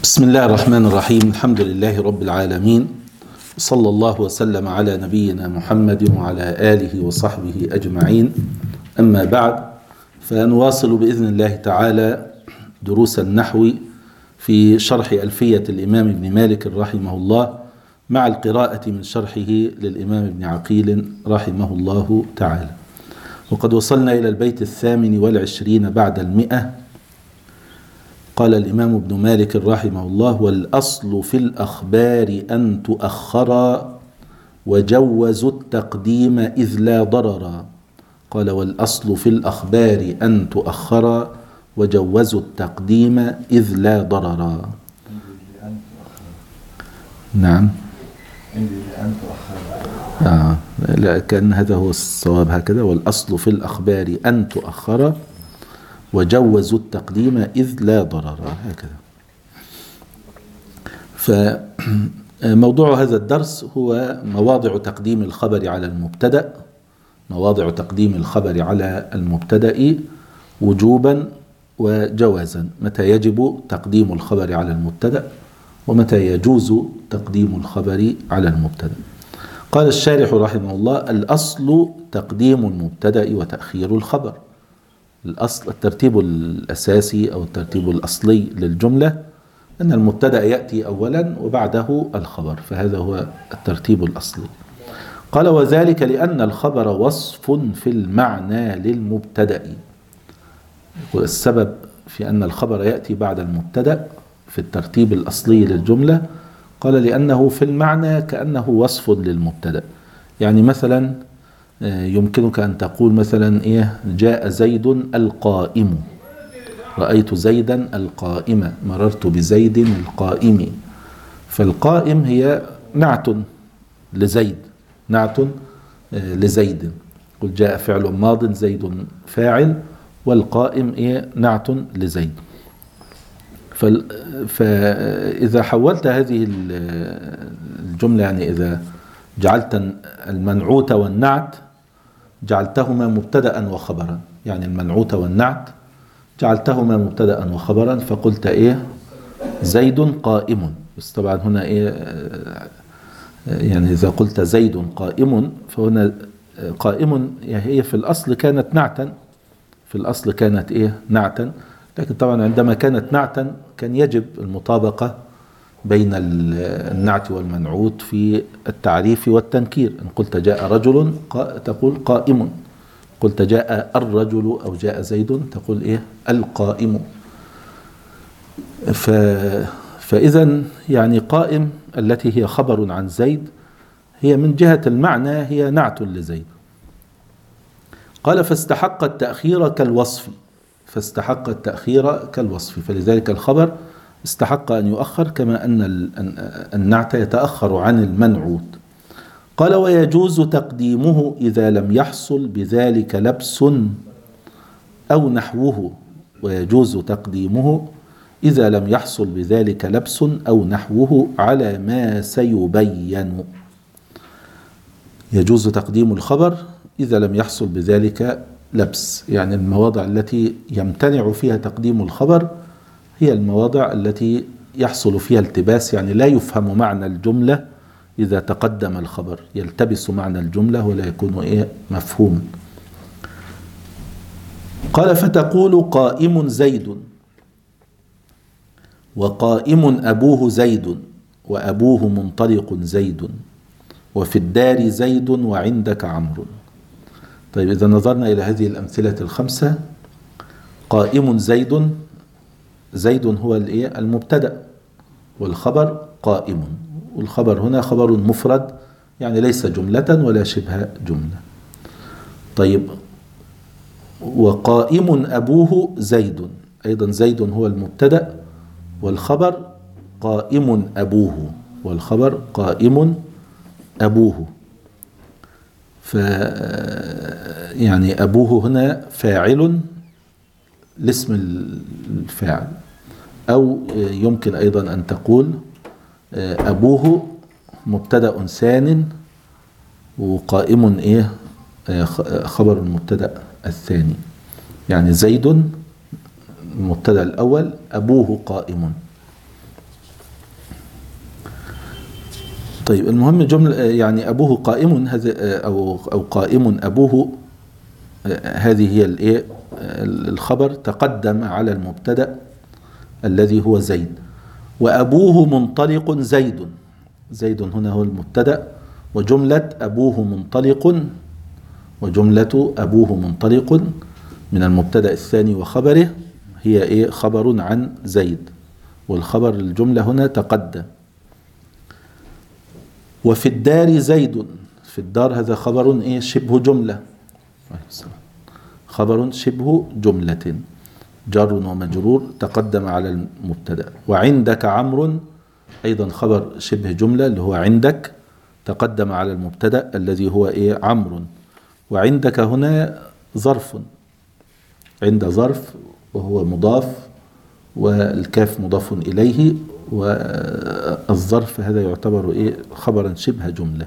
بسم الله الرحمن الرحيم. الحمد لله رب العالمين، صلى الله وسلم على نبينا محمد وعلى آله وصحبه أجمعين. أما بعد، فنواصل بإذن الله تعالى دروس النحو في شرح ألفية الإمام ابن مالك رحمه الله، مع القراءة من شرحه للإمام ابن عقيل رحمه الله تعالى. وقد وصلنا إلى البيت 28 بعد 100. قال الإمام ابن مالك رحمه الله: والأصل في الأخبار أن تؤخرا، وجوزوا التقديم إذ لا ضررا. قال: والأصل في الأخبار أن تؤخرا، وجوزوا التقديم إذ لا ضررا. نعم، لا، كأن هذا هو الصواب هكذا: والأصل في الأخبار أن تؤخرا، وجوزوا التقديم إذ لا ضرر، هكذا. فموضوع هذا الدرس هو مواضع تقديم الخبر على المبتدأ، مواضع تقديم الخبر على المبتدأ وجوبا وجوازا، متى يجب تقديم الخبر على المبتدأ ومتى يجوز تقديم الخبر على المبتدأ. قال الشارح رحمه الله: الأصل تقديم المبتدأ وتأخير الخبر. الأصل، الترتيب الأساسي أو الترتيب الأصلي للجملة أن المبتدأ يأتي أولا وبعده الخبر، فهذا هو الترتيب الأصلي. قال: وذلك لأن الخبر وصف في المعنى للمبتدأ. والسبب في أن الخبر يأتي بعد المبتدأ في الترتيب الأصلي للجملة، قال: لأنه في المعنى كأنه وصف للمبتدأ. يعني مثلا يمكنك أن تقول مثلا جاء زيد القائم، رأيت زيدا القائم، مررت بزيد القائم. فالقائم هي نعت لزيد، نعت لزيد. قل جاء فعل ماض، زيد فاعل، والقائم نعت لزيد. فإذا حولت هذه الجملة، يعني إذا جعلت المنعوت والنعت جعلتهما مبتدأ وخبرا، يعني المنعوت والنعت جعلتهما مبتدأ وخبرا، فقلت زيد قائم. بس طبعا هنا يعني إذا قلت زيد قائم، فهنا قائم هي في الأصل كانت نعتا، في الأصل كانت نعتا، لكن طبعا عندما كانت نعتا كان يجب المطابقة بين النعت والمنعوت في التعريف والتنكير. إن قلت جاء رجل تقول قائم، قلت جاء الرجل أو جاء زيد تقول القائم. فإذا يعني قائم التي هي خبر عن زيد هي من جهة المعنى هي نعت لزيد. قال: فاستحق التأخير كالوصف، فاستحق التأخير كالوصف، فلذلك الخبر استحق أن يؤخر كما أن النعت يتأخر عن المنعوت. قال: ويجوز تقديمه إذا لم يحصل بذلك لبس أو نحوه، ويجوز تقديمه إذا لم يحصل بذلك لبس أو نحوه على ما سيبين. يجوز تقديم الخبر إذا لم يحصل بذلك لبس، يعني المواضع التي يمتنع فيها تقديم الخبر هي المواضع التي يحصل فيها التباس، يعني لا يفهم معنى الجملة إذا تقدم الخبر، يلتبس معنى الجملة ولا يكون مفهوما. قال: فتقول قائم زيد، وقائم أبوه زيد، وأبوه منطلق زيد، وفي الدار زيد وعندك عمرو. طيب، إذا نظرنا إلى هذه الأمثلة الخمسة، قائم زيد، زيد هو المبتدأ، والخبر قائم، والخبر هنا خبر مفرد يعني ليس جملة ولا شبه جملة. طيب، وقائم أبوه زيد، أيضا زيد هو المبتدأ والخبر قائم أبوه، والخبر قائم أبوه. يعني أبوه هنا فاعل لاسم الفاعل، أو يمكن أيضا أن تقول أبوه مبتدأ ثان وقائم خبر المبتدأ الثاني، يعني زيد المبتدأ الأول، أبوه قائم. طيب المهم جملة يعني أبوه قائم، هذا أو قائم أبوه، هذه هي الإيه الخبر تقدم على المبتدأ الذي هو زيد. وأبوه منطلق زيد، زيد هنا هو المبتدأ، وجملة أبوه منطلق، وجملة أبوه منطلق من المبتدأ الثاني وخبره هي إيه خبر عن زيد، والخبر الجملة هنا تقدم. وفي الدار زيد، في الدار هذا خبر إيه شبه جملة، خبر شبه جملة جار ومجرور تقدم على المبتدأ. وعندك عمرو أيضا خبر شبه جملة اللي هو عندك تقدم على المبتدأ الذي هو إيه عمرو. وعندك هنا ظرف، عند ظرف وهو مضاف والكاف مضاف إليه، والظرف هذا يعتبر إيه خبرا شبه جملة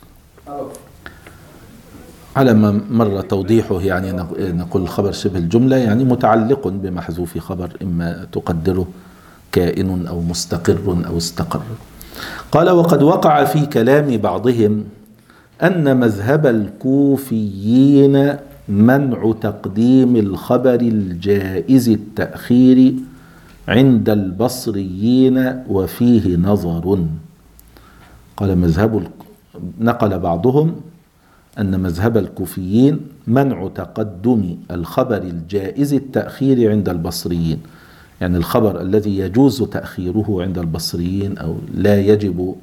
على ما مر توضيحه. يعني نقول خبر شبه الجملة يعني متعلق بمحذوف خبر، إما تقدره كائن أو مستقر أو استقر. قال وقد وقع في كلام بعضهم أن مذهب الكوفيين منع تقديم الخبر الجائز التأخير عند البصريين وفيه نظر. قال نقل بعضهم أن مذهب الكوفيين منع تقدم الخبر الجائز التأخير عند البصريين، يعني الخبر الذي يجوز تأخيره عند البصريين أو لا يجب،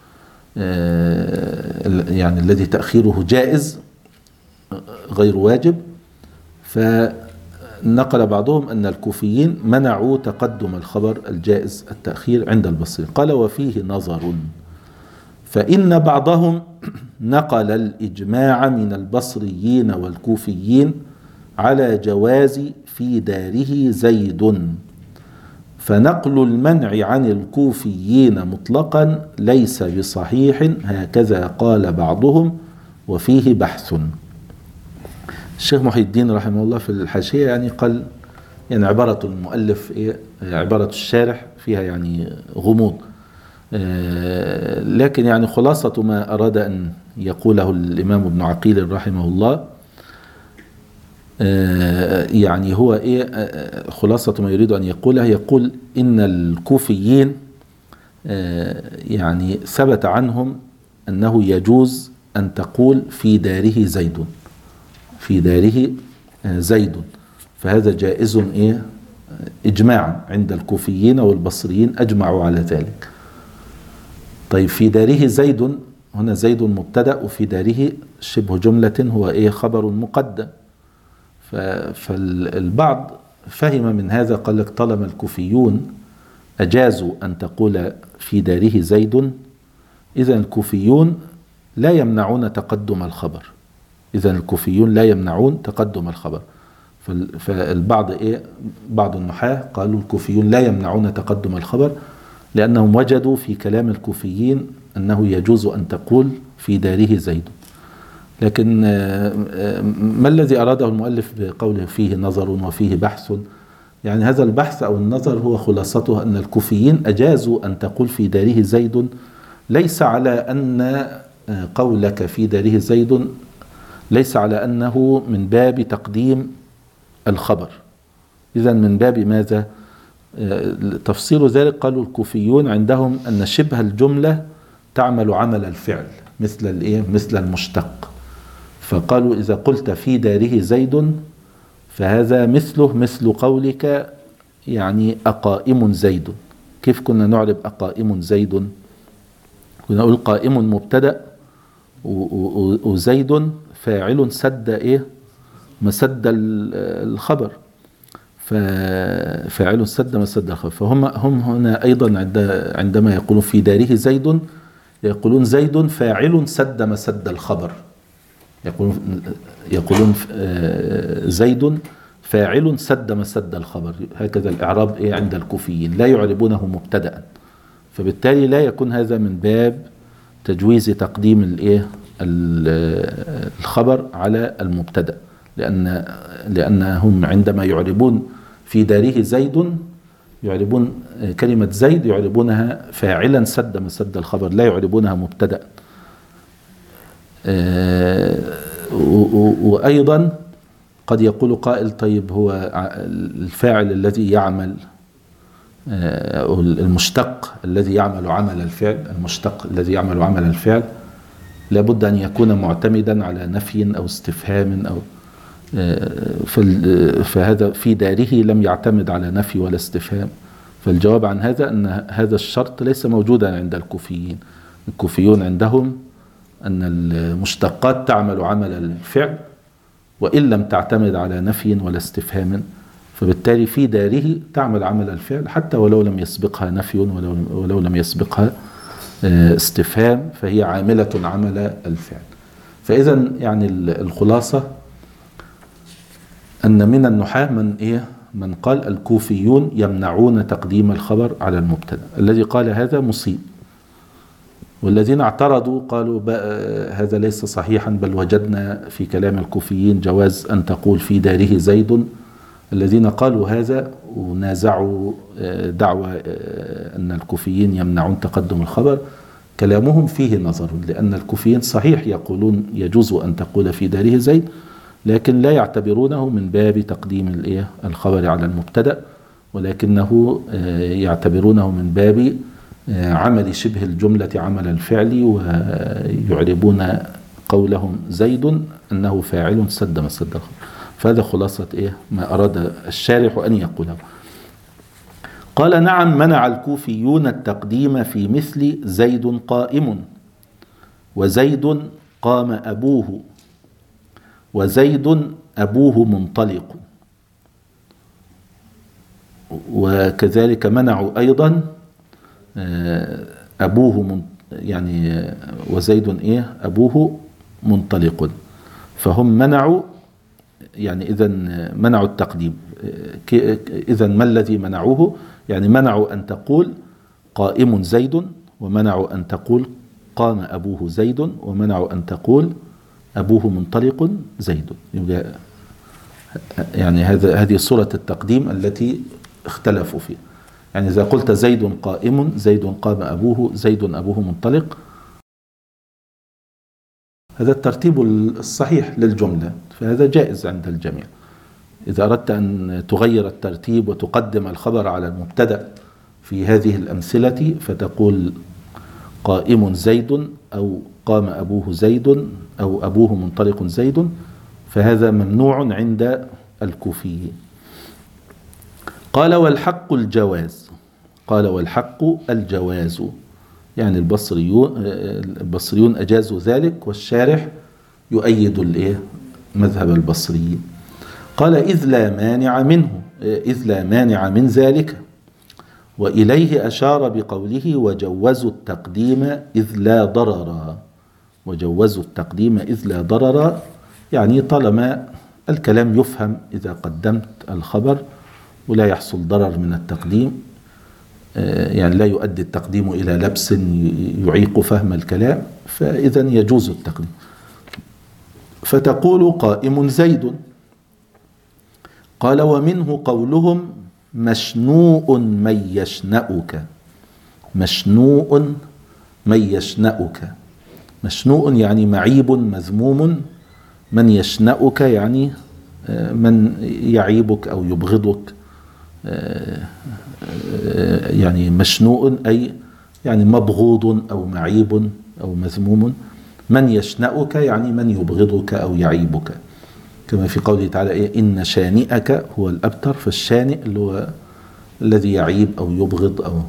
يعني الذي تأخيره جائز غير واجب. فنقل بعضهم أن الكوفيين منعوا تقدم الخبر الجائز التأخير عند البصريين. قال وفيه نظر، فإن بعضهم نقل الإجماع من البصريين والكوفيين على جواز في داره زيد، فنقل المنع عن الكوفيين مطلقا ليس بصحيح، هكذا قال بعضهم وفيه بحث. الشيخ محي الدين رحمه الله في الحاشية يعني قال يعني عبارة المؤلف عبارة الشارح فيها يعني غموض، لكن يعني خلاصة ما أراد أن يقوله الإمام ابن عقيل رحمه الله يعني هو خلاصة ما يريد أن يقوله، يقول إن الكوفيين يعني ثبت عنهم أنه يجوز أن تقول في داره زيد، في داره زيد، فهذا جائز إجماعا عند الكوفيين والبصريين أجمعوا على ذلك. طيب في داره زيد، هنا زيد مبتدأ وفي داره شبه جملة هو خبر مقدم. فالبعض فهم من هذا قال لك طالما الكوفيون أجازوا أن تقول في داره زيد، إذن الكوفيون لا يمنعون تقدم الخبر، إذن الكوفيون لا يمنعون تقدم الخبر. فالبعض بعض النحاة قالوا الكوفيون لا يمنعون تقدم الخبر لأنهم وجدوا في كلام الكوفيين أنه يجوز أن تقول في داره زيد. لكن ما الذي أراده المؤلف بقوله فيه نظر وفيه بحث؟ يعني هذا البحث أو النظر هو خلاصته أن الكوفيين أجازوا أن تقول في داره زيد، ليس على أن قولك في داره زيد ليس على أنه من باب تقديم الخبر، إذن من باب ماذا؟ تفصيل ذلك قالوا الكوفيون عندهم أن شبه الجملة تعمل عمل الفعل مثل المشتق، فقالوا إذا قلت في داره زيد فهذا مثل قولك يعني أقائم زيد. كيف كنا نعرب أقائم زيد؟ كنا نقول قائم مبتدأ وزيد فاعل سد مسد الخبر، فاعل سد مسد الخبر. فهم هنا أيضا عندما يقولون في داره زيد يقولون زيد فاعل سد مسد الخبر، يقولون زيد فاعل سد مسد الخبر، هكذا الإعراب عند الكوفيين، لا يعربونه مبتدأ. فبالتالي لا يكون هذا من باب تجويز تقديم الخبر على المبتدأ، لأنهم عندما يعربون في داره زيد يعربون كلمة زيد يعربونها فاعلا سد مسد الخبر، لا يعربونها مبتدأ. وأيضا قد يقول قائل طيب هو الفاعل الذي يعمل أو المشتق الذي يعمل عمل الفعل، المشتق الذي يعمل عمل الفعل لابد أن يكون معتمدا على نفي أو استفهام أو فهذا في داره لم يعتمد على نفي ولا استفهام. فالجواب عن هذا أن هذا الشرط ليس موجودا عند الكوفيين. الكوفيون عندهم أن المشتقات تعمل عمل الفعل وإن لم تعتمد على نفي ولا استفهام، فبالتالي في داره تعمل عمل الفعل حتى ولو لم يسبقها نفي ولو لم يسبقها استفهام، فهي عاملة عمل الفعل. فإذا يعني الخلاصة أن من النحاة من قال الكوفيون يمنعون تقديم الخبر على المبتدأ. الذي قال هذا مصيب، والذين اعترضوا قالوا هذا ليس صحيحا، بل وجدنا في كلام الكوفيين جواز أن تقول في داره زيد. الذين قالوا هذا ونازعوا دعوى أن الكوفيين يمنعون تقدم الخبر كلامهم فيه نظر، لأن الكوفيين صحيح يقولون يجوز أن تقول في داره زيد، لكن لا يعتبرونه من باب تقديم الخبر على المبتدأ، ولكنه يعتبرونه من باب عمل شبه الجملة عمل الفعل، ويعربون قولهم زيد أنه فاعل سد مسد الخبر. فهذا خلاصة ما أراد الشارح أن يقوله. قال نعم منع الكوفيون التقديم في مثل زيد قائم، وزيد قام أبوه، وزيد أبوه منطلق. وكذلك منعوا أيضا أبوه يعني وزيد أبوه منطلق. فهم منعوا يعني إذا منعوا التقديم. إذا ما الذي منعوه؟ يعني منعوا أن تقول قائم زيد، ومنعوا أن تقول قام أبوه زيد، ومنعوا أن تقول أبوه منطلق زيد. يعني هذه صورة التقديم التي اختلفوا فيها. يعني إذا قلت زيد قائم، زيد قام أبوه، زيد أبوه منطلق، هذا الترتيب الصحيح للجملة، فهذا جائز عند الجميع. إذا أردت أن تغير الترتيب وتقدم الخبر على المبتدأ في هذه الأمثلة فتقول قائم زيد أو قام أبوه زيد أو أبوه منطلق زيد، فهذا ممنوع عند الكوفيين. قال والحق الجواز. قال والحق الجواز، يعني البصريون أجازوا ذلك، والشارح يؤيد مذهب البصريين. قال إذ لا مانع منه، إذ لا مانع من ذلك. وإليه أشار بقوله وجوزوا التقديم إذ لا ضرر. وجوزوا التقديم إذ لا ضرر، يعني طالما الكلام يفهم إذا قدمت الخبر ولا يحصل ضرر من التقديم، يعني لا يؤدي التقديم إلى لبس يعيق فهم الكلام، فإذا يجوز التقديم. فتقول قائم زيد. قال ومنه قولهم مشنوء من يشنأك. مشنوء من يشنأك. مشنوء يعني معيب مذموم، من يشنأك يعني من يعيبك أو يبغضك. يعني مشنوء أي يعني مبغوض أو معيب أو مذموم. من يشنأك يعني من يبغضك أو يعيبك، كما في قوله تعالى إن شانئك هو الأبتر، فالشانئ اللي هو الذي يعيب أو يبغض أو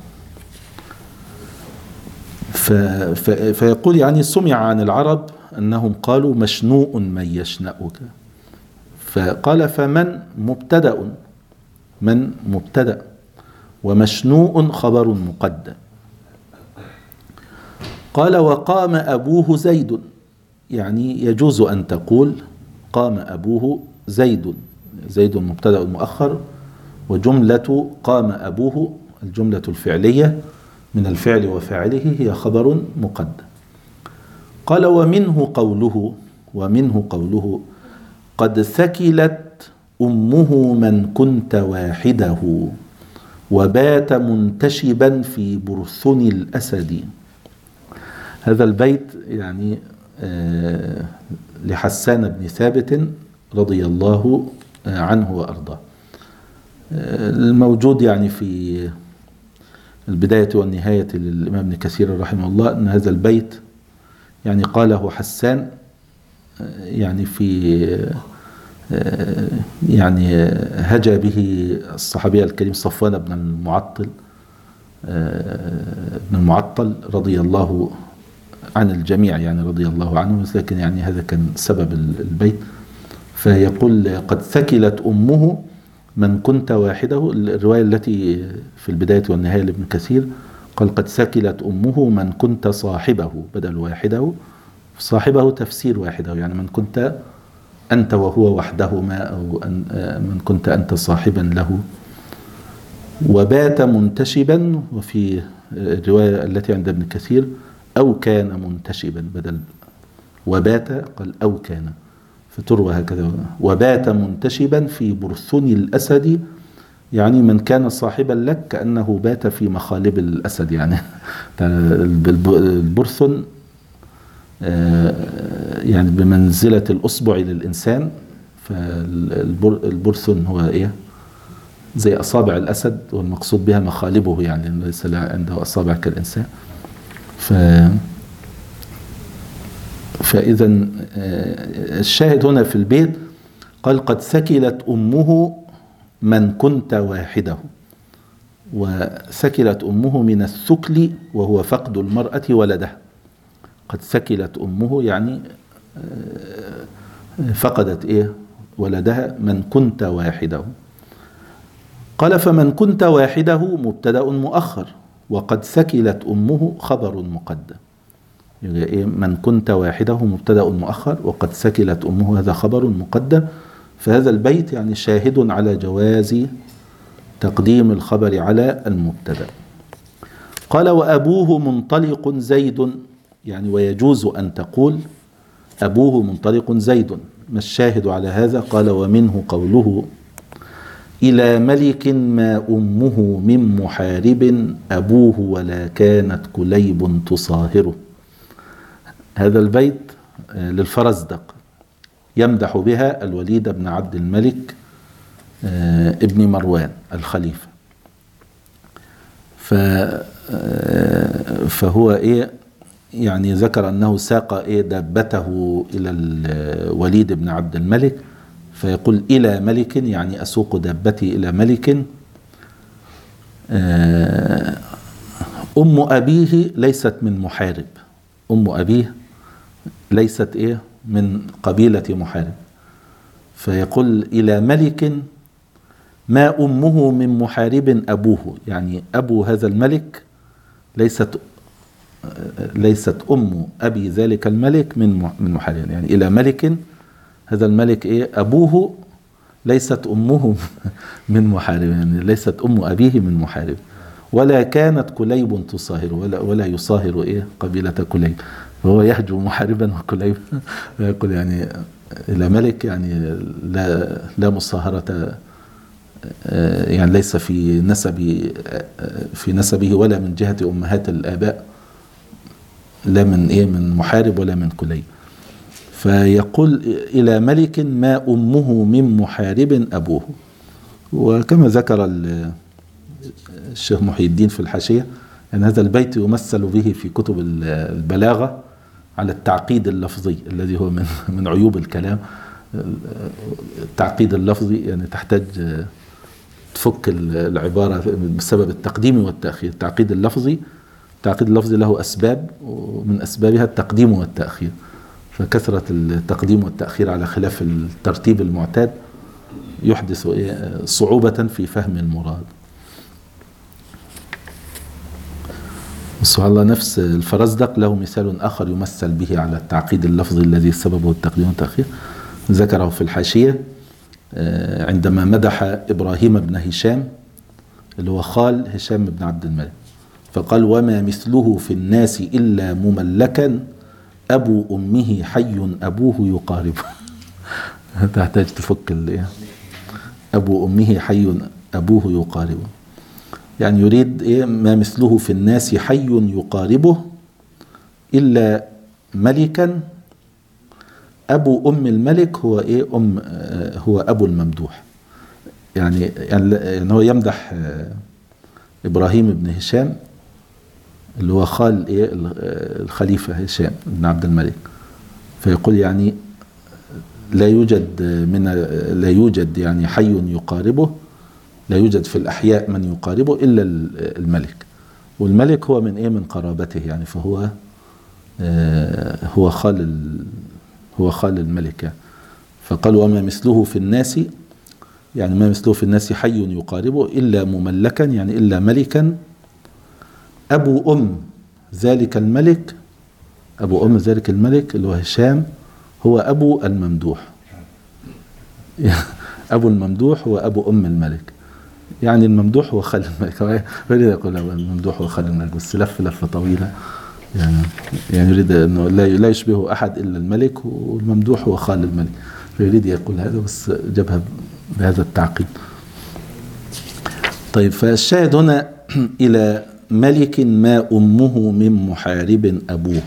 فيقول يعني سمع عن العرب أنهم قالوا مشنوء من يشنأك. فقال فمن مبتدأ، من مبتدأ، ومشنوء خبر مقدم. قال وقام أبوه زيد، يعني يجوز أن تقول قام أبوه زيد. زيد مبتدأ مؤخر، وجملة قام أبوه الجملة الفعلية من الفعل وفاعله هي خبر مقدم. قال ومنه قوله قد ثكلت أمه من كنت واحده. وبات منتشبا في برثن الأسد. هذا البيت يعني لحسان بن ثابت رضي الله عنه وأرضاه. الموجود يعني في البداية والنهاية للإمام ابن كثير رحمه الله أن هذا البيت يعني قاله حسان يعني في يعني هجا به الصحابي الكريم صفوان بن المعطل رضي الله عن الجميع يعني رضي الله عنه، لكن يعني هذا كان سبب البيت. فيقول قد ثكلت أمه من كنت واحده، الرواية التي في البداية والنهاية لابن كثير قال قد ثكلت أمه من كنت صاحبه بدل واحده، صاحبه تفسير واحده يعني من كنت أنت وهو وحدهما، أو من كنت أنت صاحبا له. وبات منتشبا، وفي الرواية التي عند ابن كثير أو كان منتشبا بدل وبات قال أو كان، فتروى هكذا. وبات منتشبا في برثن الأسد، يعني من كان صاحبا لك كأنه بات في مخالب الأسد يعني البرثن يعني بمنزلة الأصبع للإنسان، فالبرثن هو إيه زي أصابع الأسد، والمقصود بها مخالبه يعني ليس عنده أصابع كالإنسان. فإذا الشاهد هنا في البيت قال قد ثكلت أمه من كنت واحده، وثكلت أمه من الثكل وهو فقد المرأة ولدها. قد ثكلت أمه يعني فقدت إيه ولدها من كنت واحده. قال فمن كنت واحده مبتدأ مؤخر، وقد ثكلت أمه خبر مقدم. يعني إيه من كنت واحده مبتدأ مؤخر، وقد ثكلت أمه هذا خبر مقدم. فهذا البيت يعني شاهد على جواز تقديم الخبر على المبتدأ. قال وأبوه منطلق زيد، يعني ويجوز أن تقول أبوه منطلق زيد. ما الشاهد على هذا؟ قال ومنه قوله إلى ملك ما أمه من محارب أبوه ولا كانت كليب تصاهره. هذا البيت للفرزدق يمدح بها الوليد بن عبد الملك ابن مروان الخليفة. فهو إيه يعني ذكر أنه ساق إيه دابته إلى الوليد بن عبد الملك، فيقول إلى ملك يعني أسوق دابتي إلى ملك. أم أبيه ليست من محارب، أم أبيه ليست إيه من قبيلة محارب، فيقول إلى ملك ما أمه من محارب أبوه، يعني أبو هذا الملك ليست أم أبي ذلك الملك من محارب، يعني إلى ملك هذا الملك إيه أبوه ليست أمه من محارب، يعني ليست أم أبيه من محارب. ولا كانت كليب تصاهر، ولا يصاهر إيه قبيلة كليب، وهو يهجو محاربا وكليب. يقول يعني إلى ملك يعني لا مصاهرة، يعني ليس في نسبه ولا من جهة أمهات الآباء، لا من إيه من محارب ولا من كليب. فيقول إلى ملك ما أمه من محارب أبوه. وكما ذكر الشيخ محي الدين في الحاشية أن هذا البيت يمثل به في كتب البلاغة على التعقيد اللفظي الذي هو من عيوب الكلام. التعقيد اللفظي يعني تحتاج تفك العبارة بسبب التقديم والتأخير. التعقيد اللفظي له أسباب، ومن أسبابها التقديم والتأخير، فكثرة التقديم والتأخير على خلاف الترتيب المعتاد يحدث صعوبة في فهم المراد. سبحان الله، نفس الفرزدق له مثال آخر يمثل به على التعقيد اللفظي الذي سببه التقديم والتأخير، ذكره في الحاشية عندما مدح إبراهيم بن هشام اللي هو خال هشام بن عبد الملك، فقال وما مثله في الناس إلا مملكا أبو أمه حي أبوه يقاربه. تحتاج تفك أبو أمه حي أبوه يقاربه. يعني يريد إيه؟ ما مثله في الناس حي يقاربه إلا ملكا. أبو أم الملك هو إيه؟ هو أبو الممدوح. يعني هو يمدح إبراهيم بن هشام اللي هو خال إيه؟ الخليفة هشام بن عبد الملك، فيقول يعني لا يوجد يعني حي يقاربه، لا يوجد في الأحياء من يقاربه إلا الملك، والملك هو من إيه؟ من قرابته يعني، فهو هو خال الملك يعني. فقال وما مثله في الناس، يعني ما مثله في الناس حي يقاربه إلا مملكا، يعني إلا ملكا. أبو أم ذلك الملك، أبو أم ذلك الملك اللي هو هشام هو أبو الممدوح. أبو الممدوح هو أبو أم الملك، يعني الممدوح هو خال الملك. يريد يقول الممدوح هو خال الملك، بس لفة طويلة يعني يريد أنه لا يشبهه أحد إلا الملك، والممدوح هو خال الملك، فيريد يقول هذا بس جابها بهذا التعقيد. طيب، فالشاهد هنا إلى ملك ما أمه من محارب أبوه،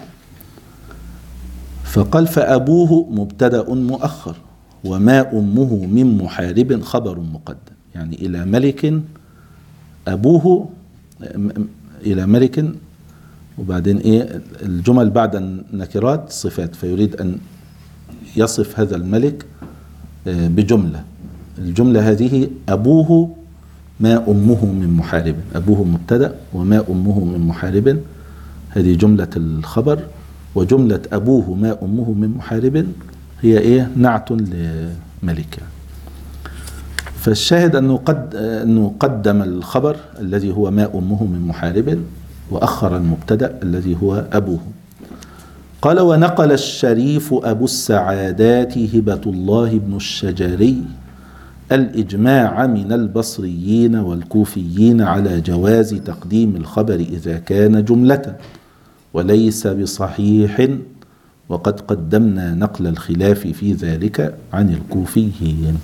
فقال فأبوه مبتدأ مؤخر وما أمه من محارب خبر مقدم، يعني إلى ملك أبوه، إلى ملك، وبعدين إيه الجمل بعد النكرات صفات، فيريد أن يصف هذا الملك بجملة. الجملة هذه أبوه ما أمه من محارب، أبوه مبتدأ وما أمه من محارب، هذه جملة الخبر، وجملة أبوه ما أمه من محارب هي إيه؟ نعت لملك. فالشاهد أنه قدم الخبر الذي هو ما أمه من محارب، وأخر المبتدأ الذي هو أبوه. قال ونقل الشريف أبو السعادات هبة الله بن الشجري الإجماع من البصريين والكوفيين على جواز تقديم الخبر إذا كان جملة، وليس بصحيح، وقد قدمنا نقل الخلاف في ذلك عن الكوفيين.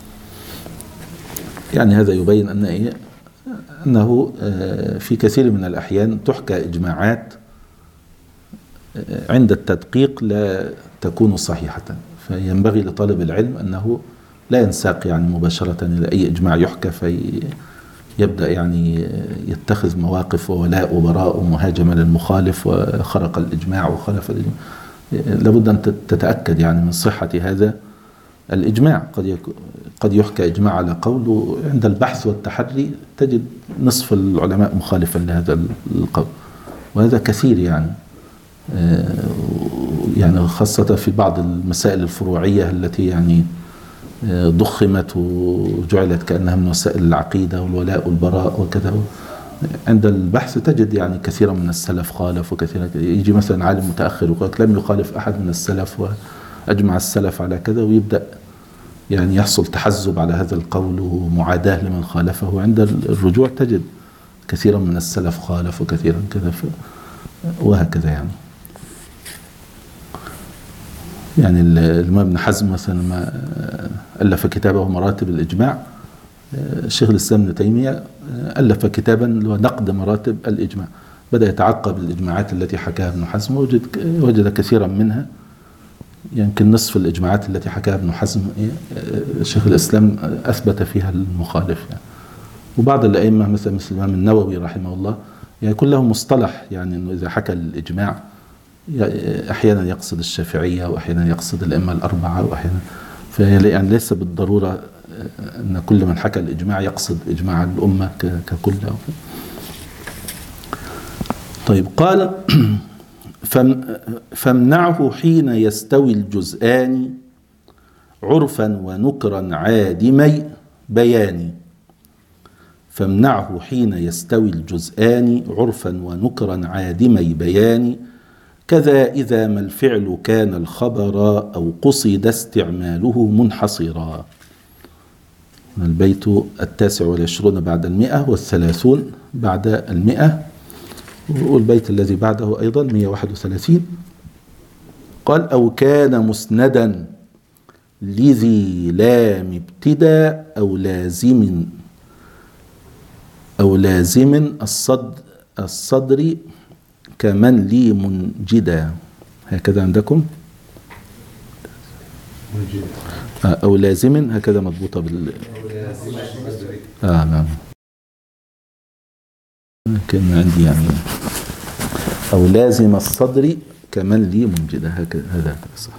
يعني هذا يبين أنه في كثير من الأحيان تحكى إجماعات عند التدقيق لا تكون صحيحة، فينبغي لطالب العلم أنه لا ينساق يعني مباشرة إلى أي إجماع يحكى فيبدأ يعني يتخذ مواقف وولاء وبراء ومهاجمة للمخالف وخرق الإجماع وخالف الإجماع. لابد أن تتأكد يعني من صحة هذا الإجماع. قد يحكى إجماع على قول، وعند البحث والتحري تجد نصف العلماء مخالفا لهذا القول، وهذا كثير يعني خاصة في بعض المسائل الفروعية التي يعني ضخمت وجعلت كأنها من وسائل العقيدة والولاء والبراء وكذا. عند البحث تجد يعني كثيرا من السلف خالف، وكثيرا يجي مثلا عالم متأخر ويقول لم يخالف أحد من السلف وأجمع السلف على كذا، ويبدأ يعني يحصل تحزب على هذا القول ومعاداة لمن خالفه. وعند الرجوع تجد كثيرا من السلف خالف وكثيرا كذا، وهكذا يعني الإمام ابن حزم مثلا ما ألف كتابه مراتب الإجماع، الشيخ الإسلام ابن تيمية ألف كتابا نقد مراتب الإجماع، بدأ يتعقب الإجماعات التي حكاها ابن حزم، وجد كثيرا منها، يمكن نصف الإجماعات التي حكاها ابن حزم الشيخ الإسلام أثبت فيها المخالف يعني. وبعض الأئمة مثل الإمام النووي رحمه الله يعني يكون له مصطلح، يعني أنه إذا حكى الإجماع أحيانا يقصد الشافعية وأحيانا يقصد الأئمة الأربعة وأحيانا، يعني ليس بالضرورة أن كل من حكى الإجماع يقصد إجماع الأمة ككل. طيب، قال فامنعه حين يستوي الجزآن عرفا ونكرا عادمي بيان. فامنعه حين يستوي الجزآن عرفا ونكرا عادمي بيان، كذا إذا ما الفعل كان الخبر أو قصد استعماله منحصرا. البيت 29 بعد 130 بعد 100، والبيت الذي بعده أيضا 131. قال أو كان مسندا لذي لام ابتداء أو لازم أو لازم الصدر كمن لي منجدا، هكذا عندكم؟ أو لازم، هكذا مضبوطة نعم، كان عندي يعني أو لازم الصدر كمن لي منجدا، هكذا هذا صح.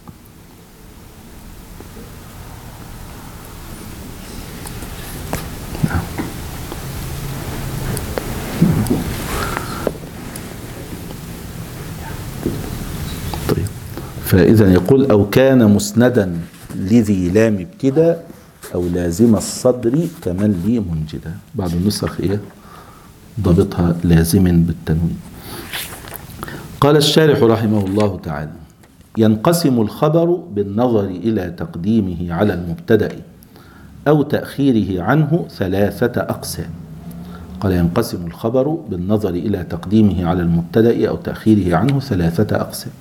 طيب، فإذا يقول أو كان مسندا لذي لام ابتداء أو لازم الصدر كمن لي منجدا. بعض النسخ ضبطها لازم بالتنوين. قال الشارح رحمه الله تعالى: ينقسم الخبر بالنظر إلى تقديمه على المبتدأ أو تأخيره عنه 3 أقسام. قال: ينقسم الخبر بالنظر إلى تقديمه على المبتدأ أو تأخيره عنه 3 أقسام.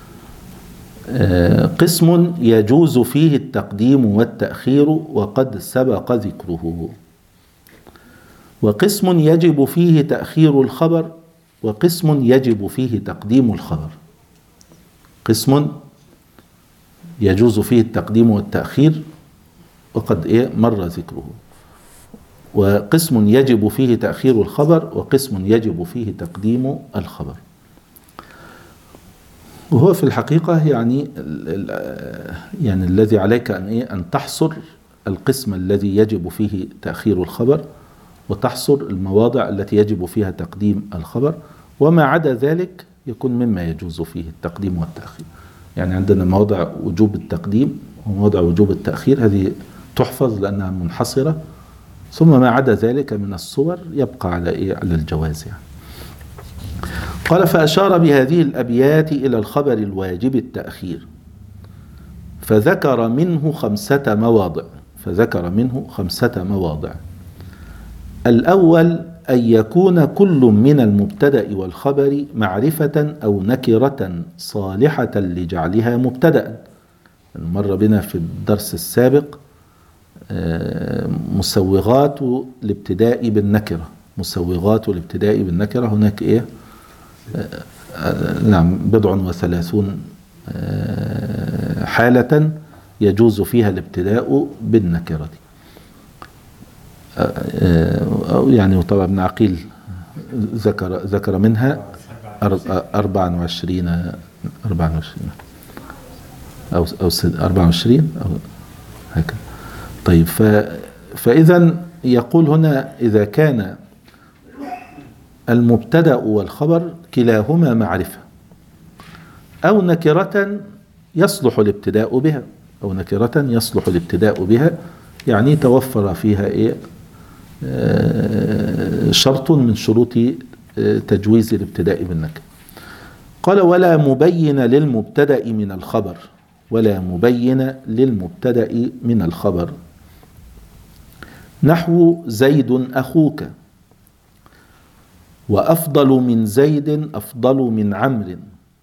قسم يجوز فيه التقديم والتأخير وقد سبق ذكره، وقسم يجب فيه تأخير الخبر، وقسم يجب فيه تقديم الخبر. قسم يجوز فيه التقديم والتأخير وقد مر ذكره، وقسم يجب فيه تأخير الخبر، وقسم يجب فيه تقديم الخبر. وهو في الحقيقة يعني الذي عليك أن تحصر القسم الذي يجب فيه تأخير الخبر، وتحصر المواضع التي يجب فيها تقديم الخبر، وما عدا ذلك يكون مما يجوز فيه التقديم والتأخير. يعني عندنا مواضع وجوب التقديم ومواضع وجوب التأخير، هذه تحفظ لأنها منحصرة، ثم ما عدا ذلك من الصور يبقى على الجواز يعني. قال: فأشار بهذه الأبيات إلى الخبر الواجب التأخير، فذكر منه 5 مواضع. الأول أن يكون كل من المبتدأ والخبر معرفة أو نكرة صالحة لجعلها مبتدأ. مر بنا في الدرس السابق مسوغات الابتداء بالنكرة. هناك نعم 37 حالة يجوز فيها الابتداء بالنكرة. يعني طبعا ابن عقيل ذكر منها 24 أو 24 أو هكذا. طيب، فإذا يقول هنا: إذا كان المبتدأ والخبر كلاهما معرفة أو نكرة يصلح الابتداء بها، يعني توفر فيها شرط من شروط تجويز الابتداء بالنكرة. قال: ولا مبين للمبتدأ من الخبر، نحو زيد أخوك، وأفضل من زيد أفضل من عمرو.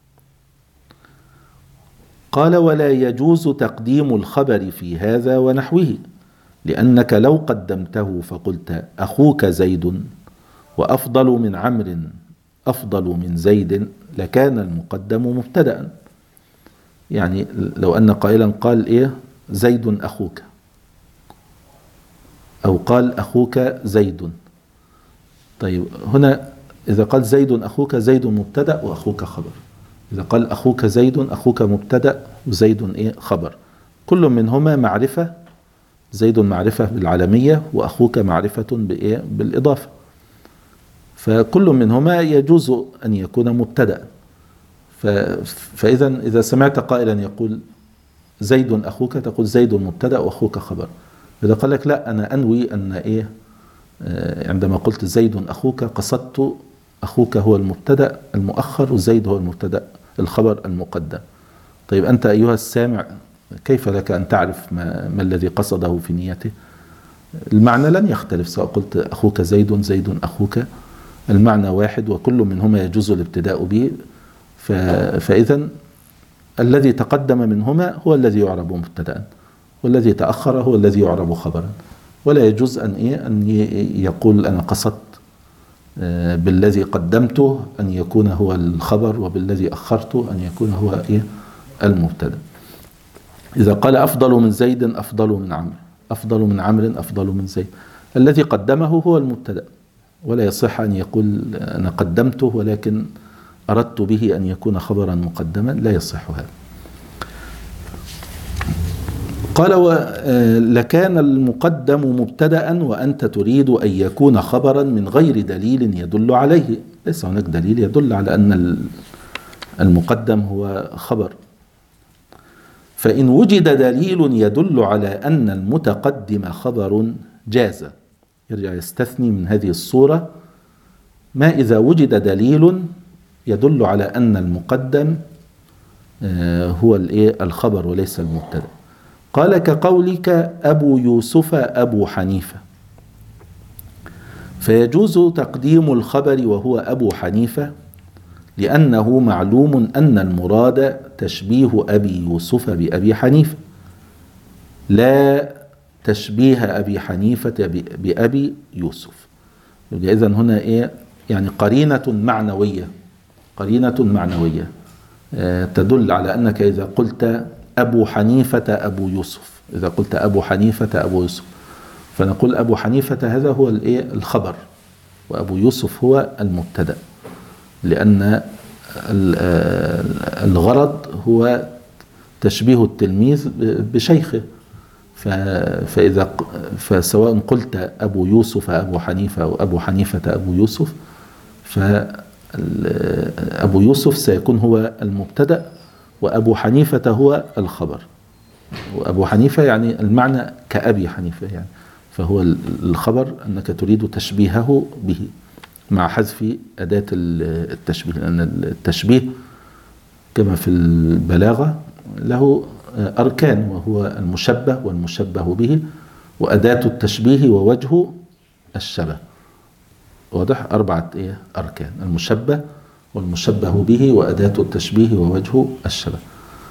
قال: ولا يجوز تقديم الخبر في هذا ونحوه، لأنك لو قدمته فقلت أخوك زيد وأفضل من عمرو أفضل من زيد لكان المقدم مبتدأ. يعني لو أن قائلا قال زيد أخوك، أو قال أخوك زيد. طيب، هنا إذا قال زيد أخوك، زيد مبتدأ وأخوك خبر. إذا قال أخوك زيد، أخوك مبتدأ وزيد خبر. كل منهما معرفة، زيد معرفة بالعلمية وأخوك معرفة بالإضافة، فكل منهما يجوز أن يكون مبتدأ. فإذا سمعت قائلا يقول زيد أخوك، تقول زيد مبتدأ وأخوك خبر. إذا قال لك لا، أنا أنوي أن عندما قلت زيد أخوك قصدت أخوك هو المبتدأ المؤخر وزيد هو المبتدأ الخبر المقدم. طيب، أنت أيها السامع كيف لك أن تعرف ما الذي قصده في نيته؟ المعنى لن يختلف سواء قلت أخوك زيد، زيد أخوك، المعنى واحد، وكل منهما يجوز الابتداء به. فإذا الذي تقدم منهما هو الذي يعرب مبتدأ، والذي تأخر هو الذي يعرب خبرا. ولا يجوز أن يقول أنا قصدت بالذي قدمته أن يكون هو الخبر، وبالذي أخرته أن يكون هو المبتدأ. إذا قال أفضل من زيد أفضل من عمرو، أفضل من عمرو أفضل من زيد، الذي قدمه هو المبتدأ، ولا يصح أن يقول أنا قدمته ولكن أردت به أن يكون خبرا مقدما، لا يصح هذا. قال لكان المقدم مبتدأ وأنت تريد أن يكون خبرا من غير دليل يدل عليه. ليس هناك دليل يدل على أن المقدم هو خبر. فإن وجد دليل يدل على أن المتقدم خبر جاز. يرجع يستثني من هذه الصورة ما إذا وجد دليل يدل على أن المقدم هو الخبر وليس المبتدأ. قال كقولك أبو يوسف أبو حنيفة، فيجوز تقديم الخبر وهو أبو حنيفة لأنه معلوم أن المراد تشبيه أبي يوسف بأبي حنيفة، لا تشبيه أبي حنيفة بأبي يوسف. إذن هنا يعني قرينة معنوية تدل على أنك إذا قلت أبو حنيفة أبو يوسف، إذا قلت أبو حنيفة أبو يوسف، فنقول أبو حنيفة هذا هو الخبر، وأبو يوسف هو المبتدأ، لأن الغرض هو تشبيه التلميذ بشيخه. فسواء قلت أبو يوسف أبو حنيفة أو أبو حنيفة أبو يوسف، فأبو يوسف سيكون هو المبتدأ وأبو حنيفة هو الخبر. وأبو حنيفة يعني المعنى كأبي حنيفة يعني، فهو الخبر أنك تريد تشبيهه به مع حذف أداة التشبيه، لأن التشبيه كما في البلاغة له أركان، وهو المشبه والمشبه به وأداة التشبيه ووجه الشبه. واضح؟ 4 أركان: المشبه والمشبه به وأداة التشبيه ووجه الشبه.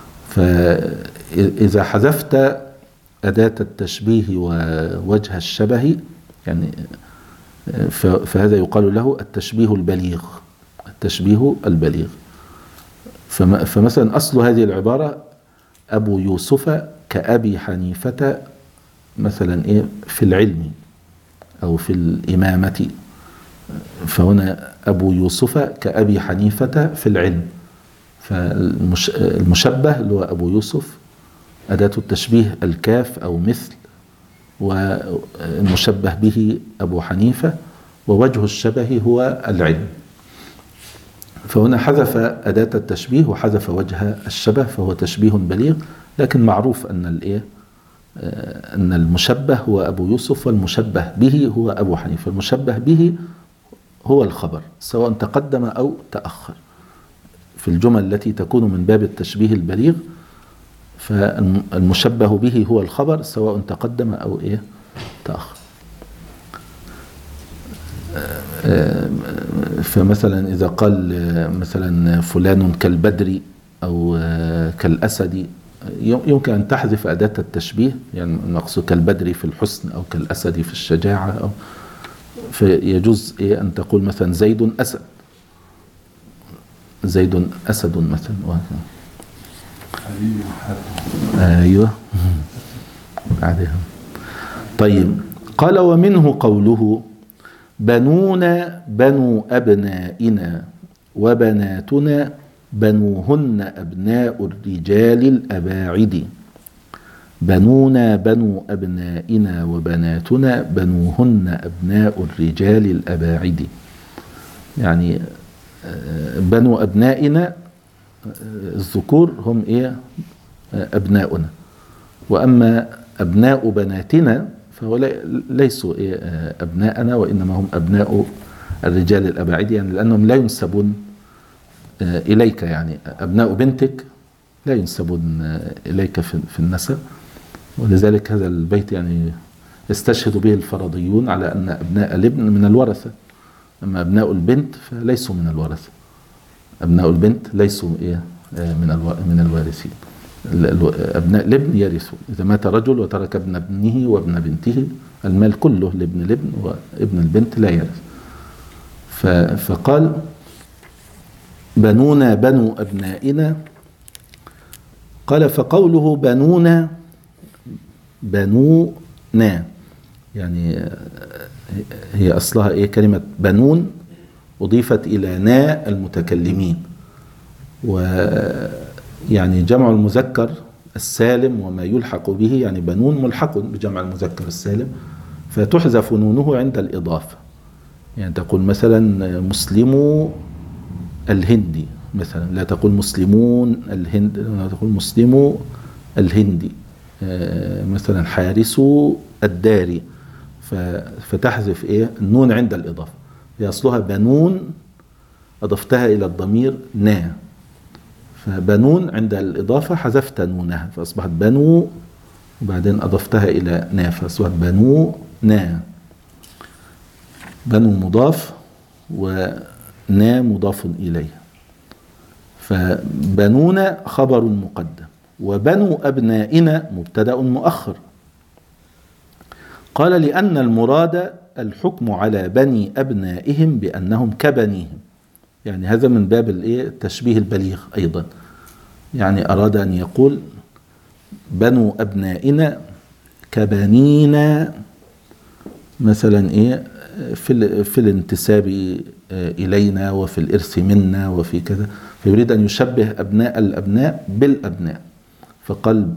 فإذا حذفت أداة التشبيه ووجه الشبه يعني فهذا يقال له التشبيه البليغ. فمثلا أصل هذه العبارة أبو يوسف كأبي حنيفة مثلا في العلم أو في الإمامة، فهنا أبو يوسف كأبي حنيفة في العلم، فالمشبه اللي هو أبو يوسف أداة التشبيه الكاف أو مثل، والمشبه به أبو حنيفة، ووجه الشبه هو العلم. فهنا حذف أداة التشبيه وحذف وجه الشبه، فهو تشبيه بليغ. لكن معروف أن المشبه هو أبو يوسف والمشبه به هو أبو حنيفة. المشبه به هو الخبر سواء تقدم أو تأخر في الجمل التي تكون من باب التشبيه البليغ، فالمشبه به هو الخبر سواء تقدم أو تأخر. فمثلا إذا قال مثلا فلان كالبدر أو كالأسد، يمكن أن تحذف أداة التشبيه، يعني نقصد كالبدر في الحسن أو كالأسد في الشجاعة، أو فيجوز أن تقول مثلا زيد أسد، زيد أسد مثلا. أيوة بعدها. طيب قال ومنه قوله بنونا بنو أبنائنا وبناتنا بنوهن أبناء الرجال الأباعد. بنونا بنو أبنائنا وبناتنا بنوهن أبناء الرجال الأباعد، يعني بنو أبنائنا الذكور هم أبناؤنا، وأما أبناء بناتنا فهو ليسوا أبناءنا، وإنما هم أبناء الرجال الأباعد، يعني لأنهم لا ينسبون إليك، يعني أبناء بنتك لا ينسبون إليك في النسب. ولذلك هذا البيت يعني يستشهد به الفرضيون على أن أبناء الابن من الورثة، أما أبناء البنت فليسوا من الورثة. أبناء البنت ليسوا من الوارثين. أبناء الابن يرثوا. إذا مات رجل وترك ابن ابنه وابن بنته المال كله لابن الابن، وابن البنت لا يرث. فقال بنونا بنو أبنائنا. قال فقوله بنونا بنونا يعني هي أصلها إيه؟ كلمة بنون أضيفت إلى نا المتكلمين، ويعني جمع المذكر السالم وما يلحق به، يعني بنون ملحق بجمع المذكر السالم، فتحذف نونه عند الإضافة. يعني تقول مثلا مسلمو الهندي مثلا، لا تقول مسلمون الهند، لا تقول مسلمو الهندي. مثلا حارسو الداري، فتحذف ايه؟ النون عند الإضافة. هي أصلها بنون أضفتها إلى الضمير نا، فبنون عند الإضافة حذفت نونها فأصبحت بنو، وبعدين أضفتها إلى نا فأصبحت بنو نا. بنو مضاف ونا مضاف إليه. فبنونا خبر مقدم، وبنو أبنائنا مبتدأ مؤخر. قال لأن المراد الحكم على بني أبنائهم بأنهم كبنيهم، يعني هذا من باب التشبيه البليغ أيضا. يعني أراد أن يقول بنو أبنائنا كبنينا مثلا في الانتساب إلينا وفي الإرث منا وفي كذا، فيريد أن يشبه أبناء الأبناء بالأبناء، فقال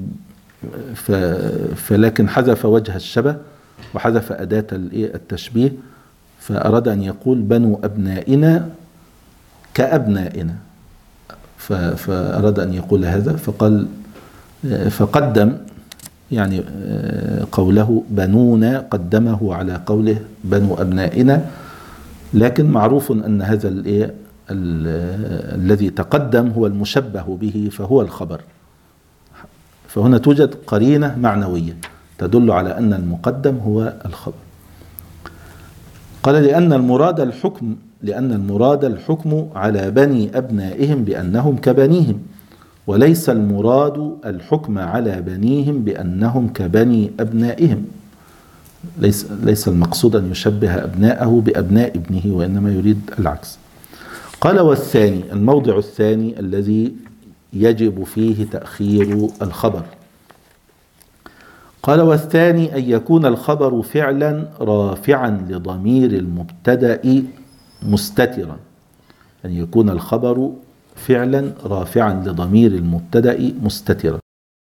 فلكن حذف وجه الشبه وحذف أداة التشبيه، فأراد أن يقول بنو أبنائنا كأبنائنا، فأراد أن يقول هذا، فقدم يعني قوله بنونا قدمه على قوله بنو أبنائنا. لكن معروف أن هذا الذي تقدم هو المشبه به فهو الخبر، فهنا توجد قرينة معنوية تدل على أن المقدم هو الخبر. قال لأن المراد الحكم على بني أبنائهم بأنهم كبنيهم، وليس المراد الحكم على بنيهم بأنهم كبني أبنائهم. ليس المقصود أن يشبه أبناءه بأبناء ابنه، وإنما يريد العكس. قال والثاني، الموضع الثاني الذي يجب فيه تأخير الخبر. قال والثاني أن يكون الخبر فعلا رافعا لضمير المبتدأ مستترا، أن يكون الخبر فعلا رافعا لضمير المبتدأ مستترا.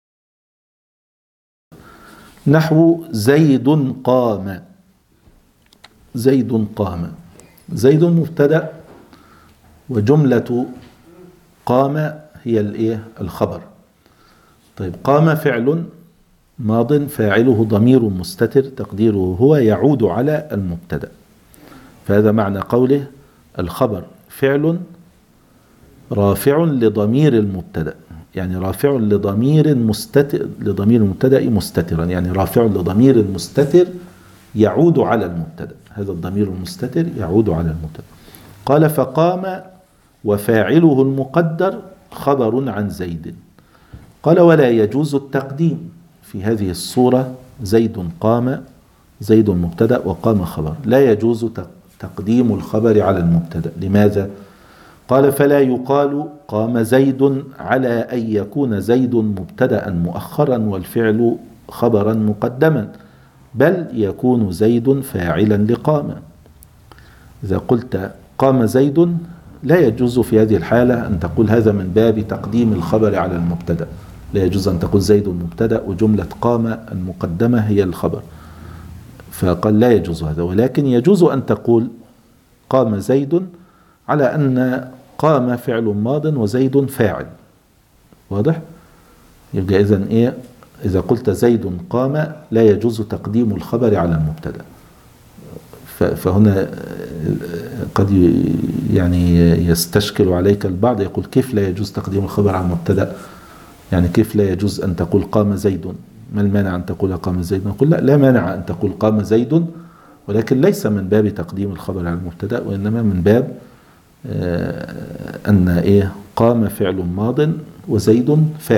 نحو زيد قام. زيد قام، زيد مبتدأ وجملة قام هي الخبر. طيب قام فعل ماض فاعله ضمير مستتر تقديره هو يعود على المبتدأ، فهذا معنى قوله الخبر فعل رافع لضمير المبتدأ، يعني رافع لضمير مستتر، لضمير المبتدأ مستترا، يعني رافع لضمير مستتر يعود على المبتدأ، هذا الضمير المستتر يعود على المبتدأ. قال فقام وفاعله المقدر خبر عن زيد. قال ولا يجوز التقديم في هذه الصورة، زيد قام، زيد مبتدأ وقام خبر، لا يجوز تقديم الخبر على المبتدأ. لماذا؟ قال فلا يقال قام زيد على أن يكون زيد مبتدأ مؤخرا والفعل خبرا مقدما، بل يكون زيد فاعلا لقام. إذا قلت قام زيد لا يجوز في هذه الحالة أن تقول هذا من باب تقديم الخبر على المبتدأ، لا يجوز أن تقول زيد مبتدأ وجملة قام المقدمة هي الخبر، فقال لا يجوز هذا. ولكن يجوز أن تقول قام زيد على أن قام فعل ماض وزيد فاعل، واضح؟ يبقى إذن إذا قلت زيد قام لا يجوز تقديم الخبر على المبتدأ. فهنا قد يعني يستشكل عليك البعض، يقول كيف لا يجوز تقديم الخبر على المبتدأ؟ يعني كيف لا يجوز أن تقول قام زيد؟ ما المانع أن تقول قام زيد؟ نقول لا مانع أن تقول قام زيد، ولكن ليس من باب تقديم الخبر على المبتدأ، وإنما من باب أن قام فعل ماض وزيد فاعل،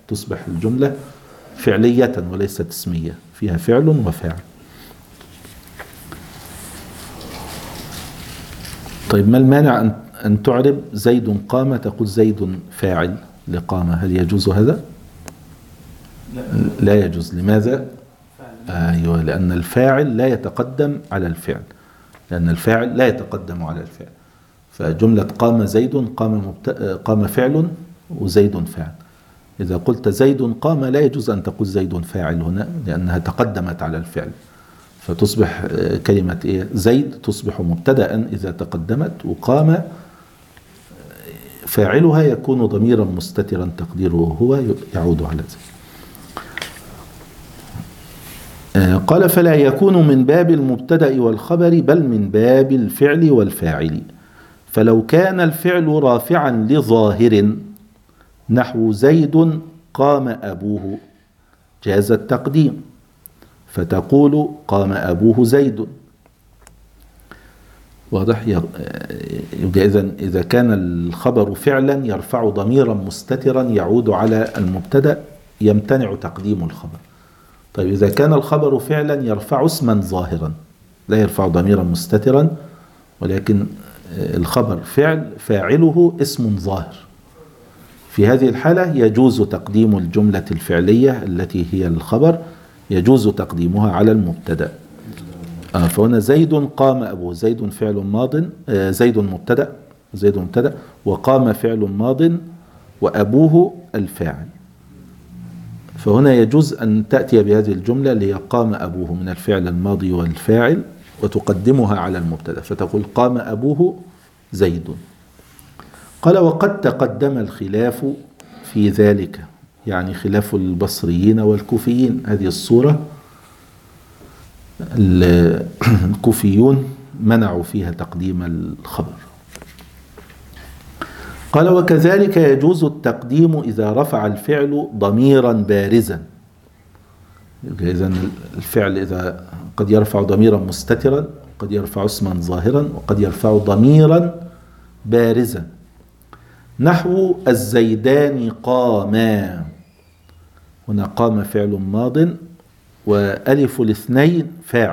تصبح الجملة فعلية وليست اسمية، فيها فعل وفاعل. طيب ما المانع أن تعرب زيد قام تقول زيد فاعل لقام؟ هل يجوز هذا؟ لا يجوز. لماذا؟ أيوة، لأن الفاعل لا يتقدم على الفعل، لأن الفاعل لا يتقدم على الفعل. فجملة قام زيد قام فعل وزيد فاعل. إذا قلت زيد قام لا يجوز أن تقول زيد فاعل هنا، لأنها تقدمت على الفعل، فتصبح كلمة زيد تصبح مبتدأ إذا تقدمت، وقام فاعلها يكون ضميرا مستترا تقديره هو يعود على زيد. قال فلا يكون من باب المبتدأ والخبر بل من باب الفعل والفاعل. فلو كان الفعل رافعا لظاهر نحو زيد قام أبوه جاز التقديم، فتقول قام أبوه زيد. واضح؟ يبقى إذا كان الخبر فعلا يرفع ضميرا مستترا يعود على المبتدأ يمتنع تقديم الخبر. طيب إذا كان الخبر فعلا يرفع اسما ظاهرا لا يرفع ضميرا مستترا، ولكن الخبر فاعله اسم ظاهر، في هذه الحالة يجوز تقديم الجملة الفعلية التي هي الخبر، يجوز تقديمها على المبتدأ. فهنا زيد قام أبوه، زيد فعل ماض، زيد مبتدأ وقام فعل ماض وأبوه الفاعل. فهنا يجوز أن تأتي بهذه الجملة ليقام أبوه من الفعل الماضي والفاعل وتقدمها على المبتدأ، فتقول قام أبوه زيد. قال وقد تقدم الخلاف في ذلك، يعني خلاف البصريين والكوفيين. هذه الصورة الكوفيون منعوا فيها تقديم الخبر. قال وكذلك يجوز التقديم إذا رفع الفعل ضميرا بارزا. إذن الفعل إذا قد يرفع ضميرا مستترا، قد يرفع اسما ظاهرا، وقد يرفع ضميرا بارزا. نحو الزيدان قاما، هنا قام فعل ماض وألف الاثنين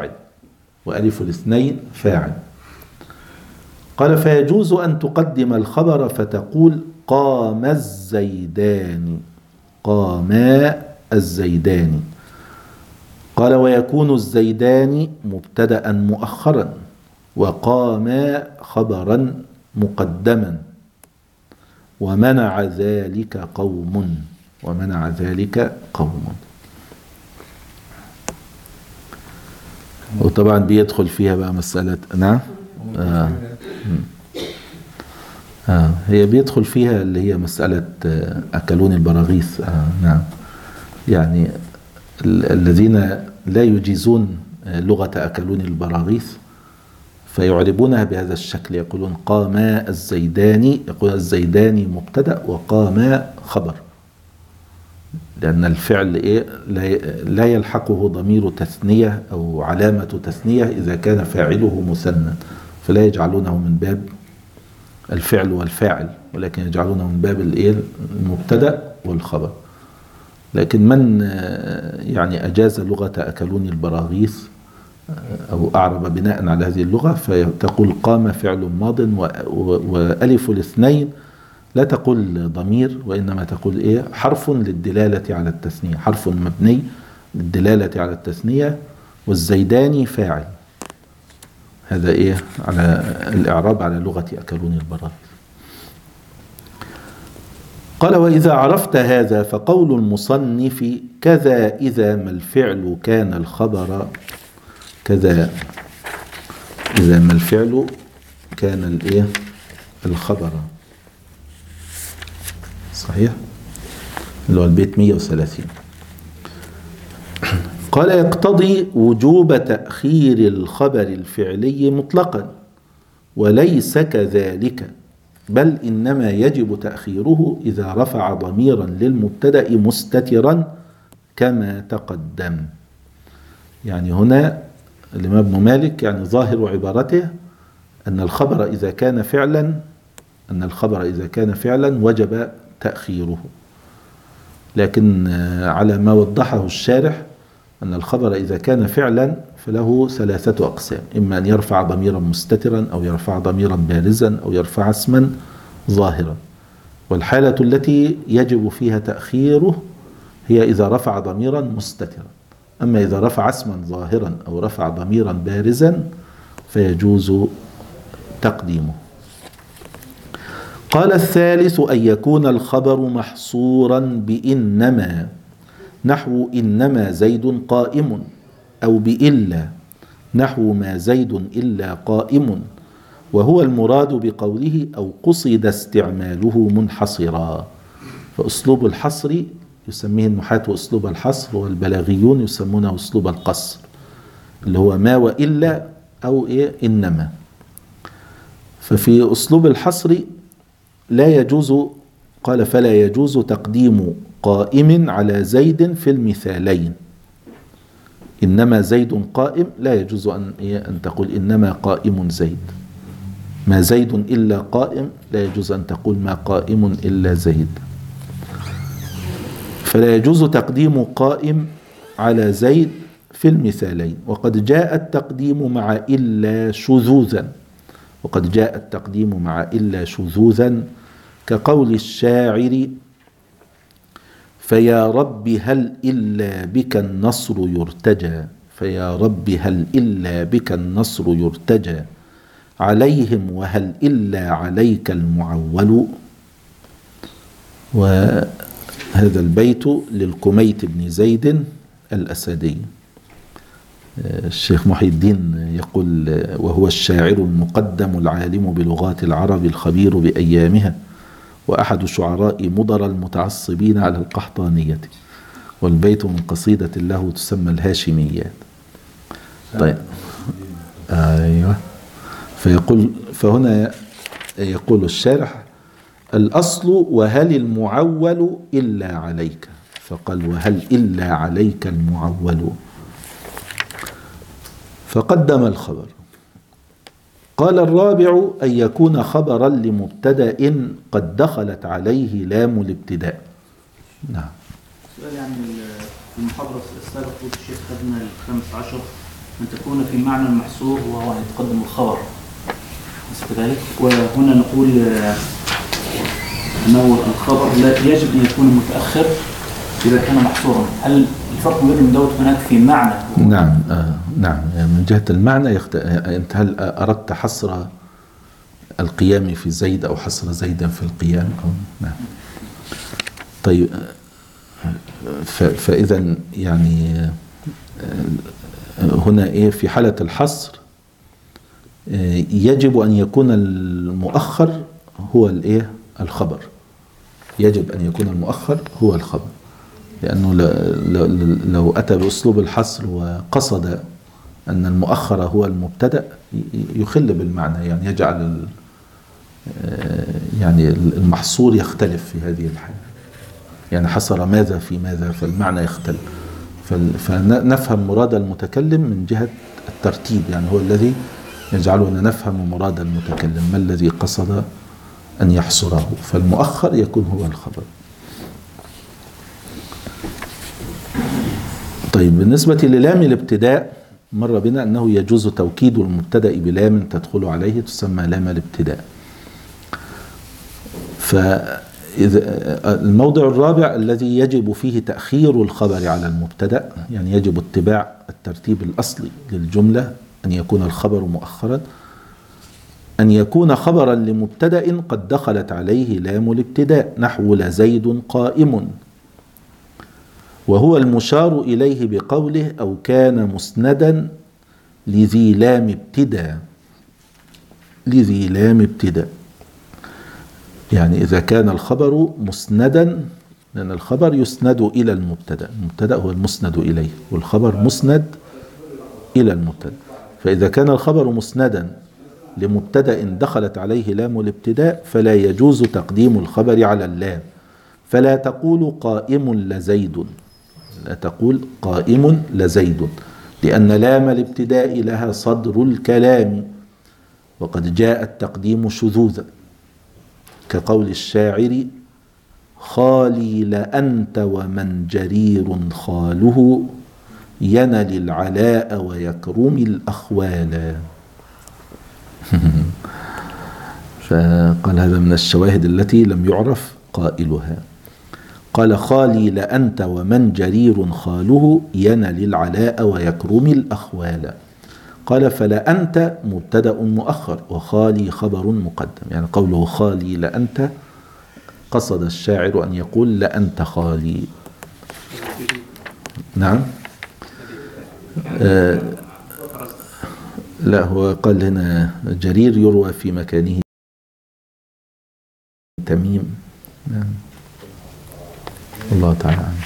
فاعل، قال فيجوز أن تقدم الخبر فتقول قاما الزيدان. قال ويكون الزيدان مبتدأ مؤخرا وقاما خبرا مقدما ومنع ذلك قوم. وطبعا بيدخل فيها بقى مسألة نعم هي بيدخل فيها اللي هي مسألة أكلون البراغيث. نعم، يعني الذين لا يجيزون لغة أكلون البراغيث فيعربونها بهذا الشكل، يقولون قاما الزيدان، يقول الزيدان مبتدأ وقاما خبر، لأن الفعل لا يلحقه ضمير تثنية أو علامة تثنية إذا كان فاعله مثنى، فلا يجعلونه من باب الفعل والفاعل، ولكن يجعلونه من باب المبتدأ والخبر. لكن من يعني أجاز لغة أكلون البراغيث أو أعرب بناء على هذه اللغة فتقول قام فعل ماض وألف الاثنين لا تقول ضمير، وإنما تقول حرف للدلالة على التثنية، حرف مبني للدلالة على التثنية، والزيداني فاعل. هذا على الإعراب على لغة أكلون البراغيث. قال وإذا عرفت هذا فقول المصنف كذا إذا ما الفعل كان الخبر، كذا إذا ما الفعل كان الخبر. صحيح، اللي هو البيت 130. قال يقتضي وجوب تأخير الخبر الفعلي مطلقا وليس كذلك، بل إنما يجب تأخيره إذا رفع ضميرا للمبتدأ مستترا كما تقدم. يعني هنا الإمام ابن مالك يعني ظاهر عبارته أن الخبر إذا كان فعلا وجب تأخيره، لكن على ما وضحه الشارح أن الخبر إذا كان فعلا فله ثلاثة أقسام: إما أن يرفع ضميرا مستترا، أو يرفع ضميرا بارزا، أو يرفع اسما ظاهرا. والحالة التي يجب فيها تأخيره هي إذا رفع ضميرا مستترا. أما إذا رفع اسما ظاهرا أو رفع ضميرا بارزا فيجوز تقديمه. قال: الثالث أن يكون الخبر محصورا بإنما، نحو إنما زيد قائم، أو بإلا، نحو ما زيد إلا قائم، وهو المراد بقوله أو قصد استعماله منحصرا. فأسلوب الحصر يسميه النحاة أسلوب الحصر، والبلاغيون يسمونه أسلوب القصر، اللي هو ما وإلا أو إنما. ففي أسلوب الحصر لا يجوز، قال: فلا يجوز تقديم قائم على زيد في المثالين. إنما زيد قائم لا يجوز أن تقول إنما قائم زيد. ما زيد إلا قائم لا يجوز أن تقول ما قائم إلا زيد. فلا يجوز تقديم قائم على زيد في المثالين. وقد جاء التقديم مع إلا شذوذا، وقد جاء التقديم مع إلا شذوذا، كقول الشاعر: فيا رب هل إلا بك النصر يرتجى، فيا رب هل إلا بك النصر يرتجى، عليهم وهل إلا عليك المعول. وهذا البيت للكميت بن زيد الأسدي. الشيخ محي الدين يقول: وهو الشاعر المقدم العالم بلغات العرب الخبير بأيامها، وأحد شعراء مضر المتعصبين على القحطانية. والبيت من قصيدة له تسمى الهاشميات. طيب، أيوة. فهنا يقول الشارح: الأصل وهل المعول إلا عليك، فقال: وهل إلا عليك المعول، فقدم الخبر. قال: الرابع أن يكون خبرا لمبتدأ قد دخلت عليه لام الابتداء. نعم. سؤال يعني في المحاضرة السابقة الشيخ خدنا 15 أن تكون في معنى المحصور وهو أن يتقدم الخبر، كذلك. وهنا نقول أنه الخبر لا يجب أن يكون متأخر إذا كان محصورا. هل الفرق بين دوت هناك في معنى؟ نعم. نعم، من جهة المعنى أنت هل أردت حصر القيام في زيد أو حصر زيدا في القيام أو نعم. طيب، فإذا يعني هنا في حالة الحصر يجب أن يكون المؤخر هو الخبر. يجب أن يكون المؤخر هو الخبر، لأنه لو أتى بأسلوب الحصر وقصد أن المؤخر هو المبتدأ يخل بالمعنى، يعني يجعل يعني المحصور يختلف في هذه الحالة. يعني حصر ماذا في ماذا، فالمعنى يختلف. فنفهم مراد المتكلم من جهة الترتيب، يعني هو الذي يجعلنا نفهم مراد المتكلم، ما الذي قصد أن يحصره. فالمؤخر يكون هو الخبر. طيب، بالنسبة للام الابتداء مر بنا أنه يجوز توكيد المبتدأ بلام تدخل عليه تسمى لام الابتداء. الموضع الرابع الذي يجب فيه تأخير الخبر على المبتدأ، يعني يجب اتباع الترتيب الأصلي للجملة، أن يكون الخبر مؤخرا، أن يكون خبرا لمبتدأ قد دخلت عليه لام الابتداء، نحو لزيد قائم، وهو المشار إليه بقوله أو كان مسندا لذي لام ابتداء. لذي لام ابتداء يعني إذا كان الخبر مسندا، لأن الخبر يسند إلى المبتدأ، المبتدأ هو المسند إليه، والخبر مسند إلى المبتدأ. فإذا كان الخبر مسندا لمبتدأ دخلت عليه لام الابتداء فلا يجوز تقديم الخبر على اللام. فلا تقول قائم لزيد، لا تقول قائم لزيد، لأن لام الابتداء لها صدر الكلام، وقد جاء التقديم شذوذا، كقول الشاعر خالي لأنت ومن جرير خاله ينل العلاء ويكرم الأخوال. فقال هذا من الشواهد التي لم يعرف قائلها. قال خالي لأنت ومن جرير خاله ينل العلاء ويكرم الأخوال. قال فلأنت مبتدأ مؤخر وخالي خبر مقدم، يعني قوله خالي لأنت قصد الشاعر أن يقول لأنت خالي. نعم. لا، هو قال هنا جرير يروى في مكانه تميم. نعم. الله تعالى عنه.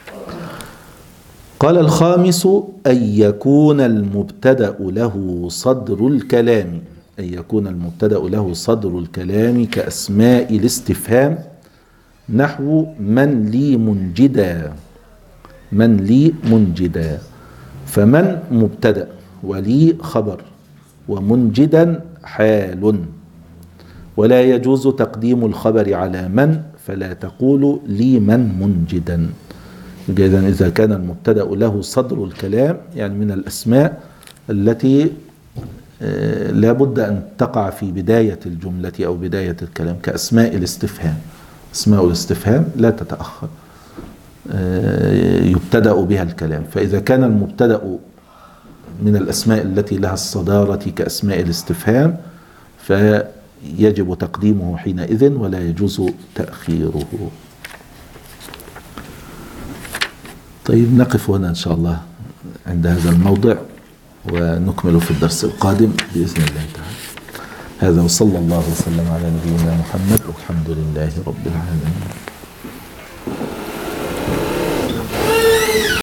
قال الخامس أن يكون المبتدأ له صدر الكلام، أن يكون المبتدأ له صدر الكلام كأسماء الاستفهام نحو من لي منجدا، من لي منجدا، فمن مبتدأ ولي خبر ومنجدا حال، ولا يجوز تقديم الخبر على من، فلا تقول لي من منجدا. إذا كان المبتدأ له صدر الكلام يعني من الأسماء التي لا بد أن تقع في بداية الجملة أو بداية الكلام كأسماء الاستفهام. أسماء الاستفهام لا تتأخر، يبتدأ بها الكلام. فإذا كان المبتدأ من الأسماء التي لها الصدارة كأسماء الاستفهام فيجب تقديمه حينئذ ولا يجوز تأخيره. طيب نقف هنا إن شاء الله عند هذا الموضع ونكمل في الدرس القادم بإذن الله تعالى. هذا وصلى الله وسلم على نبينا محمد والحمد لله رب العالمين.